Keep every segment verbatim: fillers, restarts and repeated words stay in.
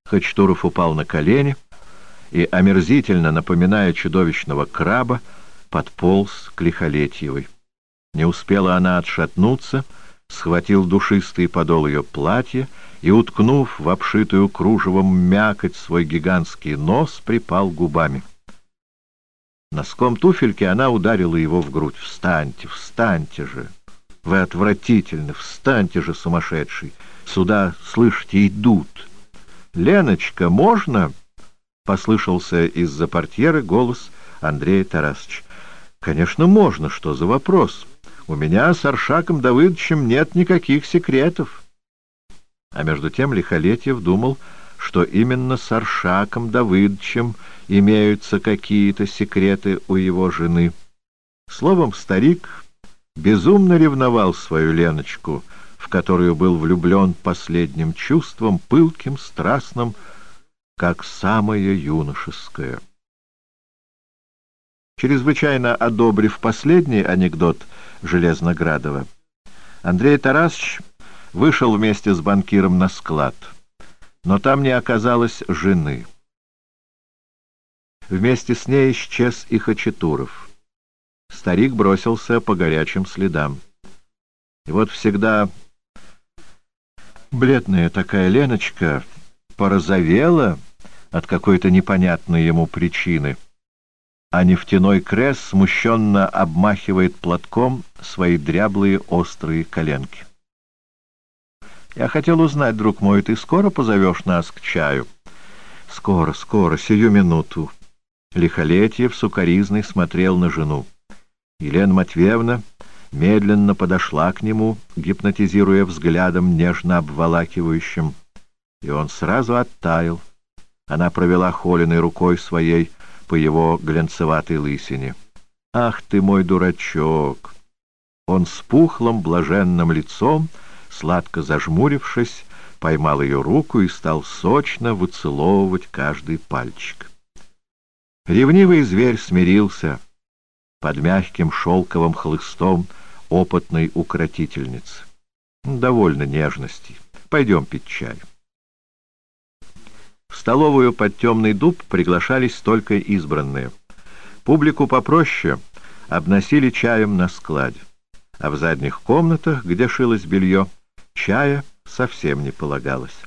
Хачатуров упал на колени и, омерзительно напоминая чудовищного краба, подполз к Лихолетьевой. Не успела она отшатнуться, схватил душистый подол ее платья и, уткнув в обшитую кружевом мякоть свой гигантский нос, припал губами. Носком туфельки она ударила его в грудь. «Встаньте, встаньте же! Вы отвратительны! Встаньте же, сумасшедший! Сюда, слышите, идут!» «Леночка, можно?» — послышался из-за портьеры голос Андрея Тарасовича. «Конечно, можно. Что за вопрос? У меня с Аршаком Давыдовичем нет никаких секретов». А между тем Лихолетьев думал, что именно с Аршаком Давыдовичем имеются какие-то секреты у его жены. Словом, старик безумно ревновал свою Леночку, в которую был влюблен последним чувством, пылким, страстным, как самое юношеское. Чрезвычайно одобрив последний анекдот Железноградова, Андрей Тарасович вышел вместе с банкиром на склад, но там не оказалось жены. Вместе с ней исчез и Хачатуров. Старик бросился по горячим следам. И вот всегда бледная такая Леночка порозовела от какой-то непонятной ему причины, а нефтяной кресс смущенно обмахивает платком свои дряблые острые коленки. «Я хотел узнать, друг мой, ты скоро позовешь нас к чаю?» «Скоро, скоро, сию минуту». Лихолетьев сукоризный смотрел на жену. Елена Матвеевна медленно подошла к нему, гипнотизируя взглядом нежно обволакивающим, и он сразу оттаял. Она провела холеной рукой своей по его глянцеватой лысине. «Ах ты мой дурачок!» Он с пухлым блаженным лицом, сладко зажмурившись, поймал ее руку и стал сочно выцеловывать каждый пальчик. Ревнивый зверь смирился под мягким шелковым хлыстом опытной укротительницы. Довольно нежностей. Пойдем пить чай. В столовую под темный дуб приглашались только избранные. Публику попроще обносили чаем на складе, а в задних комнатах, где шилось белье, чая совсем не полагалось.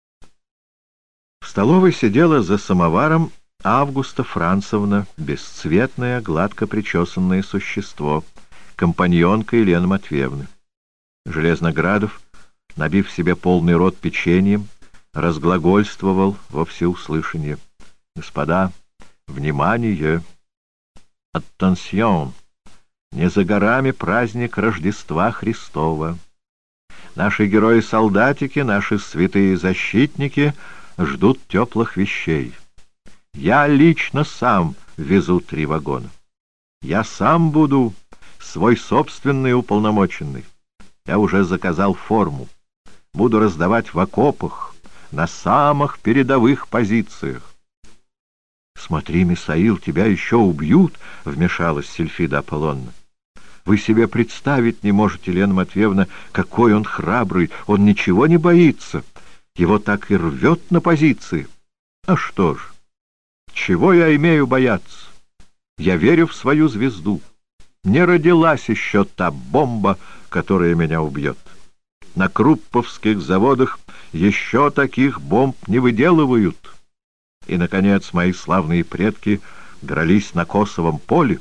В столовой сидела за самоваром Августа Францевна, бесцветное, гладко причесанное существо, компаньонка Елены Матвеевны. Железноградов, набив себе полный рот печеньем, разглагольствовал во всеуслышание: «Господа, внимание! Аттенсьон! Не за горами праздник Рождества Христова. Наши герои-солдатики, наши святые защитники ждут теплых вещей. Я лично сам везу три вагона. Я сам буду свой собственный уполномоченный. Я уже заказал форму. Буду раздавать в окопах, на самых передовых позициях». «Смотри, Мисаил, тебя еще убьют», — вмешалась Сильфида Аполлонна. «Вы себе представить не можете, Лена Матвеевна, какой он храбрый, он ничего не боится. Его так и рвет на позиции. А что ж, чего я имею бояться? Я верю в свою звезду. Не родилась еще та бомба, которая меня убьет. На крупповских заводах еще таких бомб не выделывают. И, наконец, мои славные предки дрались на Косовом поле».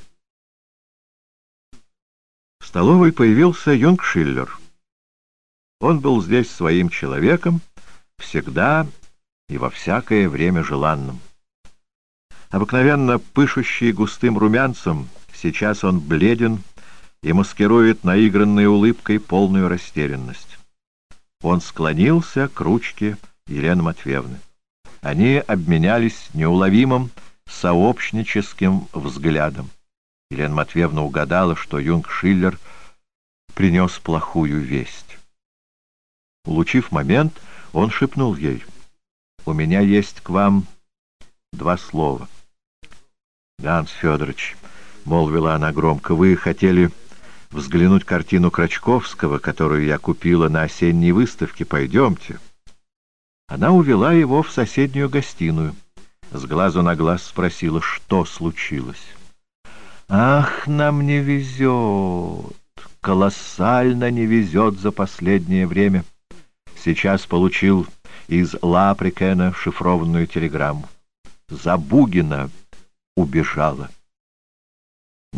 В столовой появился Юнгшиллер. Он был здесь своим человеком, всегда и во всякое время желанным. Обыкновенно пышущий густым румянцем, сейчас он бледен и маскирует наигранной улыбкой полную растерянность. Он склонился к ручке Елены Матвеевны. Они обменялись неуловимым сообщническим взглядом. Елена Матвеевна угадала, что Юнгшиллер принес плохую весть. Улучив момент, он шепнул ей: «У меня есть к вам два слова». «Ганс Федорович», — молвила она громко, — «вы хотели взглянуть картину Крачковского, которую я купила на осенней выставке. Пойдемте». Она увела его в соседнюю гостиную. С глазу на глаз спросила, что случилось. «Ах, нам не везет, колоссально не везет за последнее время. Сейчас получил из Лаприкена шифрованную телеграмму. Забугина убежала».